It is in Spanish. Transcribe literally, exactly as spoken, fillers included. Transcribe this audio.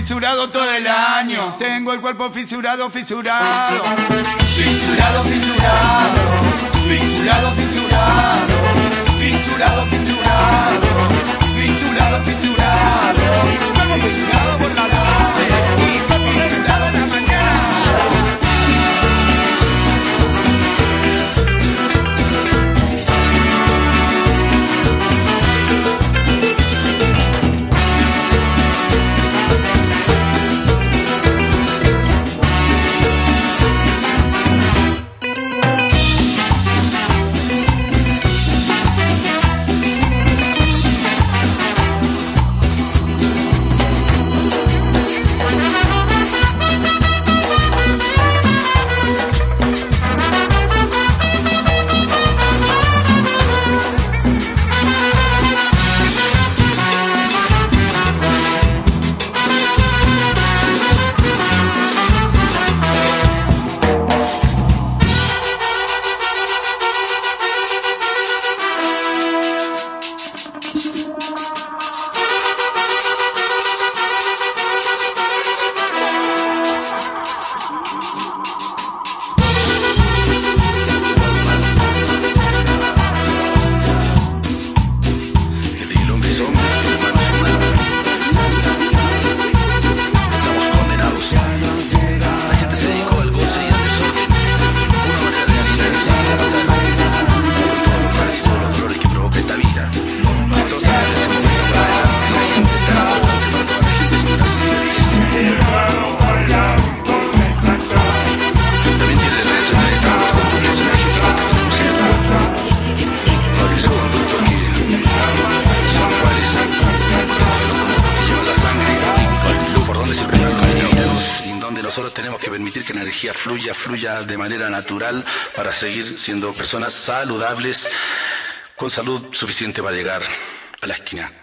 fisurado todo el año. Tengo el cuerpo fisurado, fisurado. Fisurado, fisurado. Fisurado, fisurado. Fisurado, fisurado. Fisurado, fisurado. Cuerpo fisurado por la noche y cuerpo fisurado en la mañana. Nosotros tenemos que permitir que la energía fluya, fluya de manera natural para seguir siendo personas saludables, con salud suficiente para llegar a la esquina.